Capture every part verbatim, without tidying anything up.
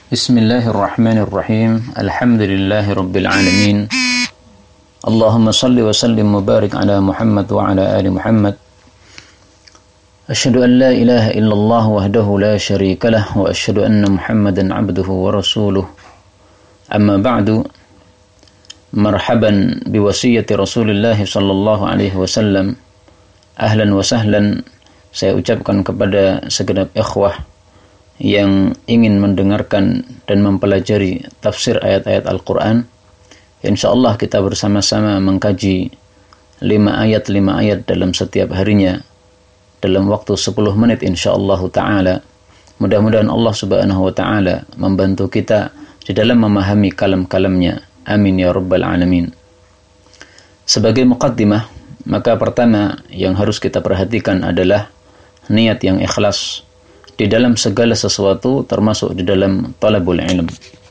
Bismillahirrahmanirrahim. Alhamdulillahi rabbil alamin. Allahumma salli wa sallim mubarak ala Muhammad wa ala ali Muhammad. Asyhadu an la ilaha illallah wahdahu la syarika lah wa asyhadu anna Muhammadan abduhu wa rasuluh. Amma ba'du. Marhaban biwasiyati Rasulullah sallallahu alaihi wasallam. Ahlan wa sahlan. Saya ucapkan kepada segenap ikhwah yang ingin mendengarkan dan mempelajari tafsir ayat-ayat Al-Quran. InsyaAllah kita bersama-sama mengkaji lima ayat lima ayat dalam setiap harinya dalam waktu sepuluh menit insyaAllah ta'ala. Mudah-mudahan Allah subhanahu wa ta'ala membantu kita di dalam memahami kalam-kalamnya. Amin ya rabbal alamin. Sebagai muqaddimah, maka pertama yang harus kita perhatikan adalah niat yang ikhlas di dalam segala sesuatu, termasuk di dalam talabul ilm.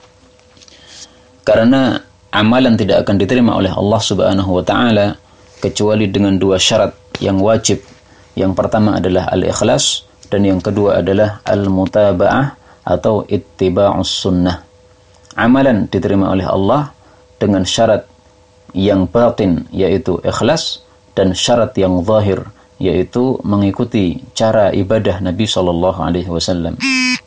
Karena amalan tidak akan diterima oleh Allah subhanahu wa ta'ala kecuali dengan dua syarat yang wajib. Yang pertama adalah al-ikhlas, dan yang kedua adalah al-mutaba'ah atau ittiba'us sunnah. Amalan diterima oleh Allah dengan syarat yang batin, yaitu ikhlas, dan syarat yang zahir, yaitu mengikuti cara ibadah Nabi sallallahu alaihi wasallam.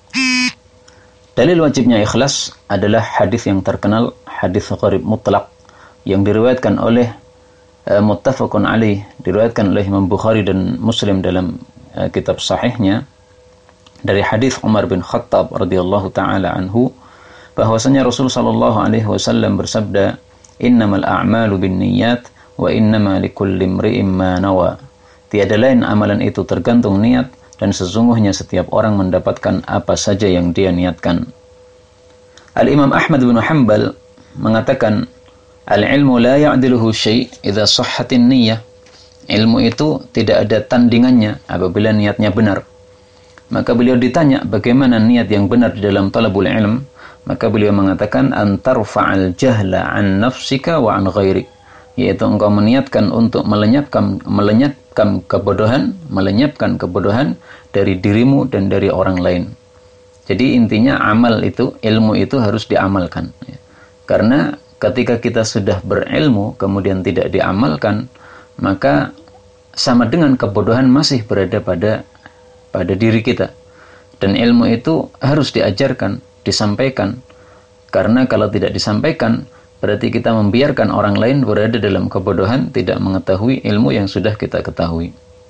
Dalil wajibnya ikhlas adalah hadis yang terkenal, hadis gharib mutlak yang diriwayatkan oleh uh, muttafaqun alaih, diriwayatkan oleh Imam Bukhari dan Muslim dalam uh, kitab sahihnya dari hadis Umar bin Khattab radhiyallahu taala anhu, bahwasanya Rasul sallallahu alaihi wasallam bersabda, "Innamal a'malu binniyat wa innama likulli imri'in ma nawa." Tiada lain amalan itu tergantung niat, dan sesungguhnya setiap orang mendapatkan apa saja yang dia niatkan. Al-Imam Ahmad bin Hanbal mengatakan, Al-ilmu la ya'diluhu syai' idza sahhatin niyyah. Ilmu itu tidak ada tandingannya apabila niatnya benar. Maka beliau ditanya bagaimana niat yang benar di dalam talabul ilm, maka beliau mengatakan, antarfa'al jahla an nafsika wa an ghairik, yaitu engkau meniatkan untuk melenyapkan melenyapkan kebodohan, melenyapkan kebodohan dari dirimu dan dari orang lain. Jadi intinya amal itu, ilmu itu harus diamalkan. Karena ketika kita sudah berilmu kemudian tidak diamalkan, maka sama dengan kebodohan masih berada pada pada diri kita. Dan ilmu itu harus diajarkan, disampaikan. Karena kalau tidak disampaikan, berarti kita membiarkan orang lain berada dalam kebodohan, tidak mengetahui ilmu yang sudah kita ketahui.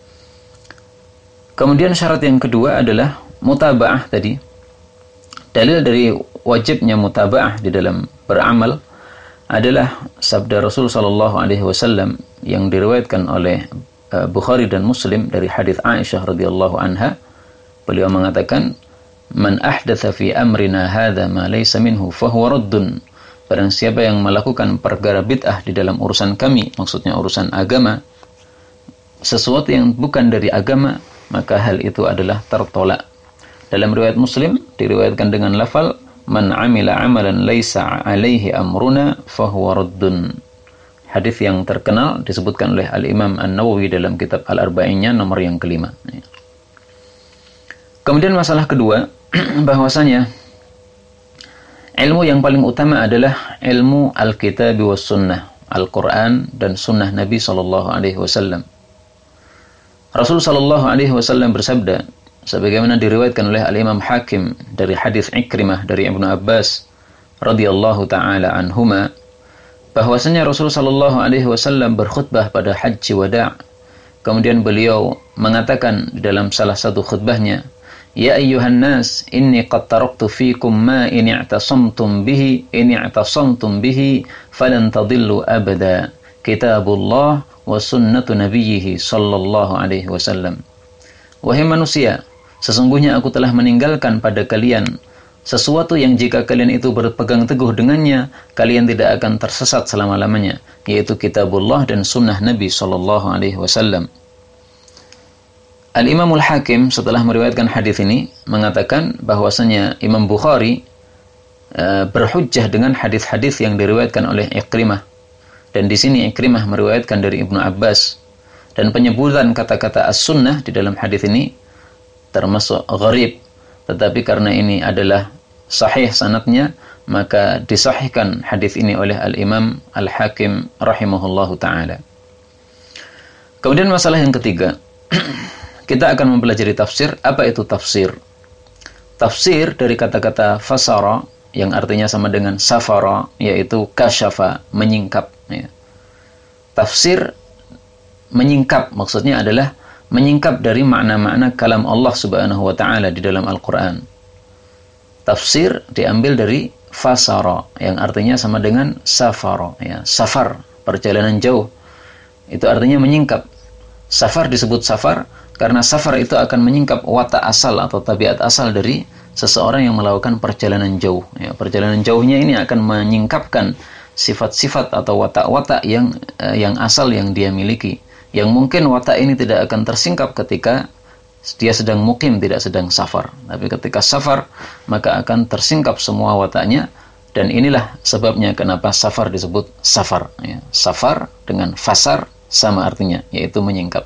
Kemudian syarat yang kedua adalah mutaba'ah tadi. Dalil dari wajibnya mutaba'ah di dalam beramal adalah sabda Rasul sallallahu alaihi wasallam yang diriwayatkan oleh uh, Bukhari dan Muslim dari hadis Aisyah radhiyallahu anha. Beliau mengatakan, "Man ahdatsa fi amrina hadza ma laysa minhu fa huwa raddun." Barang siapa yang melakukan perkara bid'ah di dalam urusan kami, maksudnya urusan agama, sesuatu yang bukan dari agama, maka hal itu adalah tertolak. Dalam riwayat Muslim diriwayatkan dengan lafal, "Man 'amila 'amalan laisa 'alaihi amruna fahuwa raddun." Hadis yang terkenal disebutkan oleh Al-Imam An-Nawawi dalam kitab Al-Arba'innya nomor yang kelima. Kemudian masalah kedua, bahwasanya ilmu yang paling utama adalah ilmu Al-Kitab was Sunnah, Al-Quran dan Sunnah Nabi sallallahu alaihi wasallam. Rasul sallallahu alaihi wasallam bersabda, sebagaimana diriwayatkan oleh Al-Imam Hakim dari hadis Ikrimah dari Ibnu Abbas radhiyallahu taala anhuma, bahwasanya Rasul sallallahu alaihi wasallam berkhutbah pada Haji Wada'. Kemudian beliau mengatakan di dalam salah satu khutbahnya, "Ya ayyuhan nas, inni qad taraktu fikum ma in i'tasamtum bihi in i'tasamtum bihi falan tadillu abada. Kitabullah wa sunnatu nabiyhi sallallahu alaihi wasallam." Wahai manusia, sesungguhnya aku telah meninggalkan pada kalian sesuatu yang jika kalian itu berpegang teguh dengannya, kalian tidak akan tersesat selama-lamanya, yaitu kitabullah dan sunnah Nabi sallallahu alaihi wasallam. Al-Imamul Hakim setelah meriwayatkan hadis ini mengatakan bahwasanya Imam Bukhari uh, berhujjah dengan hadis-hadis yang diriwayatkan oleh Ikrimah, dan di sini Ikrimah meriwayatkan dari Ibnu Abbas, dan penyebutan kata-kata as-sunnah di dalam hadis ini termasuk gharib, tetapi karena ini adalah sahih sanadnya, maka disahihkan hadis ini oleh Al-Imam Al-Hakim rahimahullahu taala. Kemudian masalah yang ketiga, kita akan mempelajari tafsir. Apa itu tafsir? Tafsir dari kata-kata fasara yang artinya sama dengan safara, yaitu kasyafa, menyingkap. Ya. Tafsir menyingkap, maksudnya adalah menyingkap dari makna-makna kalam Allah Subhanahu wa taala di dalam Al-Qur'an. Tafsir diambil dari fasara yang artinya sama dengan safara, ya, safar, perjalanan jauh. Itu artinya menyingkap. Safar disebut safar karena safar itu akan menyingkap watak asal atau tabiat asal dari seseorang yang melakukan perjalanan jauh. Ya, perjalanan jauhnya ini akan menyingkapkan sifat-sifat atau watak-watak yang eh, yang asal yang dia miliki. Yang mungkin watak ini tidak akan tersingkap ketika dia sedang mukim, tidak sedang safar. Tapi ketika safar, maka akan tersingkap semua wataknya. Dan inilah sebabnya kenapa safar disebut safar. Ya, safar dengan fasar sama artinya, yaitu menyingkap.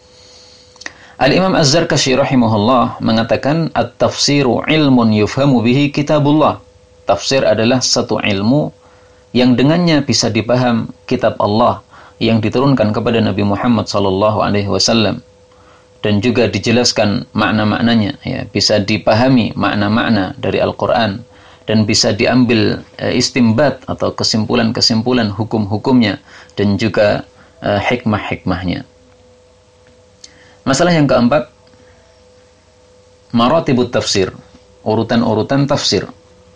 Al-Imam Az-Zarkashi rahimahullah mengatakan, at-tafsiru ilmun yufhamu bihi kitabullah. Tafsir adalah satu ilmu yang dengannya bisa dipaham kitab Allah yang diturunkan kepada Nabi Muhammad sallallahu alaihi wasallam, dan juga dijelaskan makna-maknanya, ya, bisa dipahami makna-makna dari Al-Qur'an dan bisa diambil e, istimbat atau kesimpulan-kesimpulan hukum-hukumnya dan juga e, hikmah-hikmahnya. Masalah yang keempat, maratibut tafsir, urutan-urutan tafsir.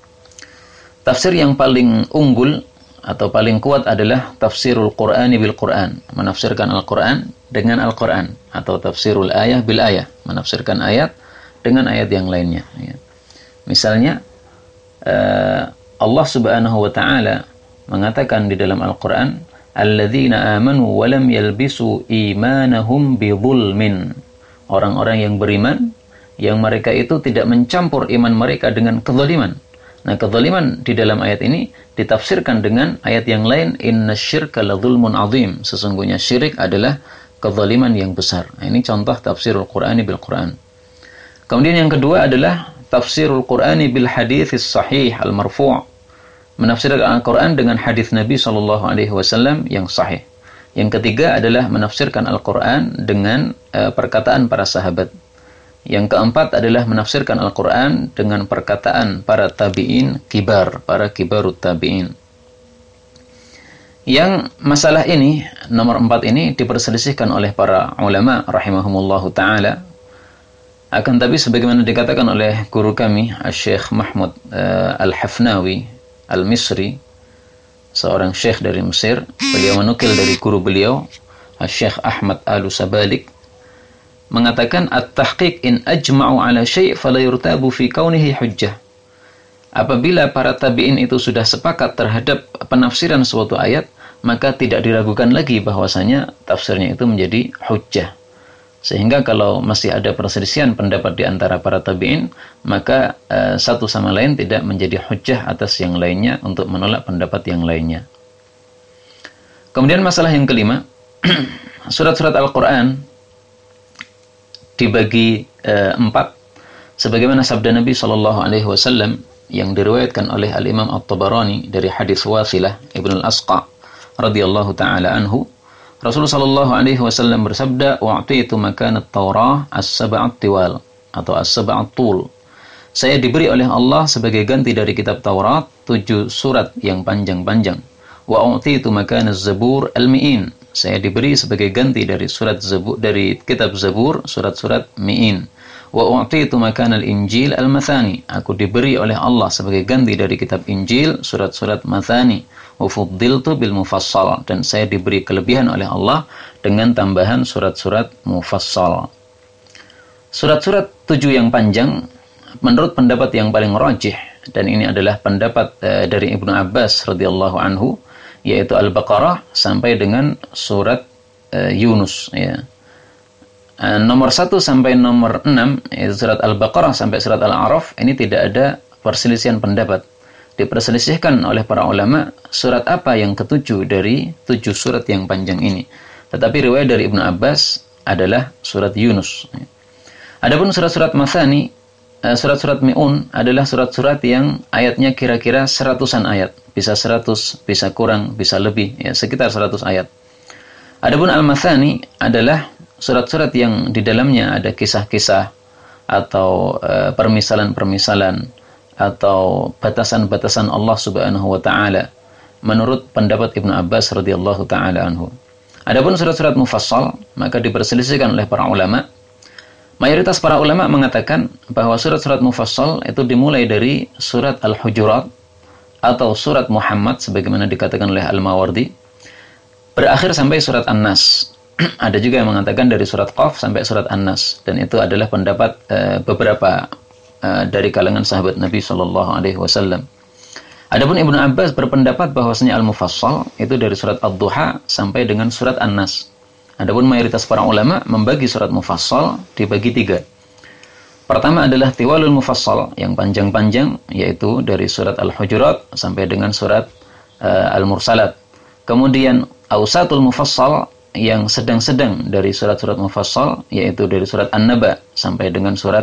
Tafsir yang paling unggul atau paling kuat adalah tafsirul Qur'ani bil Qur'an, menafsirkan Al-Qur'an dengan Al-Qur'an, atau tafsirul ayah bil ayah, menafsirkan ayat dengan ayat yang lainnya. Ya. Misalnya uh, Allah Subhanahu wa taala mengatakan di dalam Al-Qur'an, alladzina amanu wa lam yalbisu imanahum bidzulmin. Orang-orang yang beriman yang mereka itu tidak mencampur iman mereka dengan kezaliman. Nah, kezaliman di dalam ayat ini ditafsirkan dengan ayat yang lain, innasyirka ladzulmun azim. Sesungguhnya syirik adalah kezaliman yang besar. Nah, ini contoh tafsirul Qur'ani bil Qur'an. Kemudian yang kedua adalah tafsirul Qur'ani bil haditsis sahih al marfu'. Menafsirkan Al-Qur'an dengan hadis Nabi sallallahu alaihi wasallam yang sahih. Yang ketiga adalah menafsirkan Al-Qur'an dengan uh, perkataan para sahabat. Yang keempat adalah menafsirkan Al-Quran dengan perkataan para tabi'in kibar, para kibarut tabi'in. Yang masalah ini, nomor empat ini, diperselisihkan oleh para ulama rahimahumullahu ta'ala. Akan tapi sebagaimana dikatakan oleh guru kami, Syekh Mahmud uh, Al-Hafnawi Al-Misri, seorang syekh dari Mesir, beliau menukil dari guru beliau, Syekh Ahmad Al-Sabalik, mengatakan at-tahqiq in ajma'u ala syai' fala yurtabu fi kaunihi hujjah. Apabila para tabi'in itu sudah sepakat terhadap penafsiran suatu ayat, maka tidak diragukan lagi bahwasanya tafsirnya itu menjadi hujjah. Sehingga kalau masih ada perselisihan pendapat di antara para tabi'in, maka uh, satu sama lain tidak menjadi hujjah atas yang lainnya untuk menolak pendapat yang lainnya. Kemudian masalah yang kelima, surat-surat Al-Qur'an dibagi e, empat, sebagaimana sabda Nabi sallallahu alaihi wasallam yang diriwayatkan oleh Al-Imam At-Tabarani dari hadis Wasilah Ibnu Al-Asqa radhiyallahu taala anhu. Rasulullah sallallahu alaihi wasallam bersabda, "Wa'titu makan at-Taurah as-sab'at tiwal," atau as-sab'at tul. Saya diberi oleh Allah sebagai ganti dari kitab Taurat tujuh surat yang panjang-panjang. Wa u'titu makan az-Zabur al-mi'in. Saya diberi sebagai ganti dari surat Zabur, dari kitab Zabur, surat-surat Mi'in. Wa u'titu makan al-Injil al-Mathani. Aku diberi oleh Allah sebagai ganti dari kitab Injil, surat-surat Mathani. Wa fuddiltu bil mufassal. Dan saya diberi kelebihan oleh Allah dengan tambahan surat-surat mufassal. Surat-surat tujuh yang panjang, menurut pendapat yang paling rajih, dan ini adalah pendapat uh, dari Ibnu Abbas radhiyallahu anhu, yaitu Al-Baqarah sampai dengan surat uh, Yunus, ya. Uh, nomor satu sampai nomor enam, yaitu surat Al-Baqarah sampai surat Al-A'raf, ini tidak ada perselisihan pendapat. Diperselisihkan oleh para ulama surat apa yang ketujuh dari tujuh surat yang panjang ini. Tetapi riwayat dari Ibnu Abbas adalah surat Yunus. Adapun surat-surat Mathani, surat-surat mi'un adalah surat-surat yang ayatnya kira-kira seratusan ayat. Bisa seratus, bisa kurang, bisa lebih, ya sekitar seratus ayat. Adapun al-mathani adalah surat-surat yang di dalamnya ada kisah-kisah atau uh, permisalan-permisalan atau batasan-batasan Allah Subhanahu wa taala menurut pendapat Ibnu Abbas radhiyallahu taala anhu. Adapun surat-surat mufassal maka diperselisihkan oleh para ulama. Mayoritas para ulama mengatakan bahwa surat-surat mufassal itu dimulai dari surat Al-Hujurat atau surat Muhammad sebagaimana dikatakan oleh Al-Mawardi berakhir sampai surat An-Nas. Ada juga yang mengatakan dari surat Qaf sampai surat An-Nas, dan itu adalah pendapat uh, beberapa uh, dari kalangan sahabat Nabi sallallahu alaihi wasallam. Adapun Ibnu Abbas berpendapat bahwasanya Al-Mufassal itu dari surat Ad-Duha sampai dengan surat An-Nas. Adapun mayoritas para ulama membagi surat Mufassal dibagi tiga. Pertama adalah Tiwalul Mufassal yang panjang-panjang, yaitu dari surat Al-Hujurat sampai dengan surat uh, Al-Mursalat. Kemudian Awsatul Mufassal yang sedang-sedang dari surat-surat Mufassal, yaitu dari surat An-Naba sampai dengan surat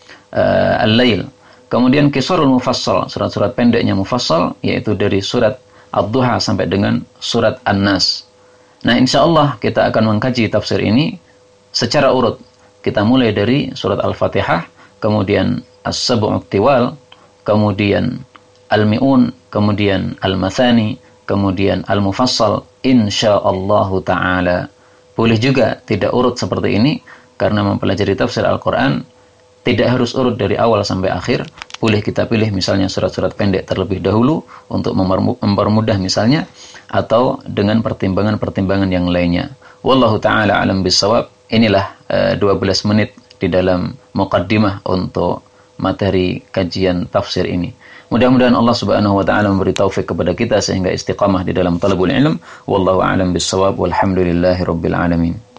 uh, Al-Lail. Kemudian Qisarul Mufassal, surat-surat pendeknya Mufassal, yaitu dari surat Ad-Duha sampai dengan surat An-Nas. Nah, insya Allah kita akan mengkaji tafsir ini secara urut. Kita mulai dari surat Al-Fatihah, kemudian As-Sab'ut Tiwal, kemudian Al-Mi'un, kemudian Al-Mathani, kemudian Al-Mufassal, insyaallah ta'ala. Boleh juga tidak urut seperti ini, karena mempelajari tafsir Al-Quran tidak harus urut dari awal sampai akhir. Boleh kita pilih misalnya surat-surat pendek terlebih dahulu untuk mempermudah misalnya, atau dengan pertimbangan-pertimbangan yang lainnya. Wallahu ta'ala alam bisawab. Inilah uh, dua belas menit di dalam muqaddimah untuk materi kajian tafsir ini. Mudah-mudahan Allah Subhanahu wa taala memberi taufik kepada kita sehingga istiqamah di dalam talabul ilm. Wallahu a'lam bissawab. Walhamdulillahirabbil alamin.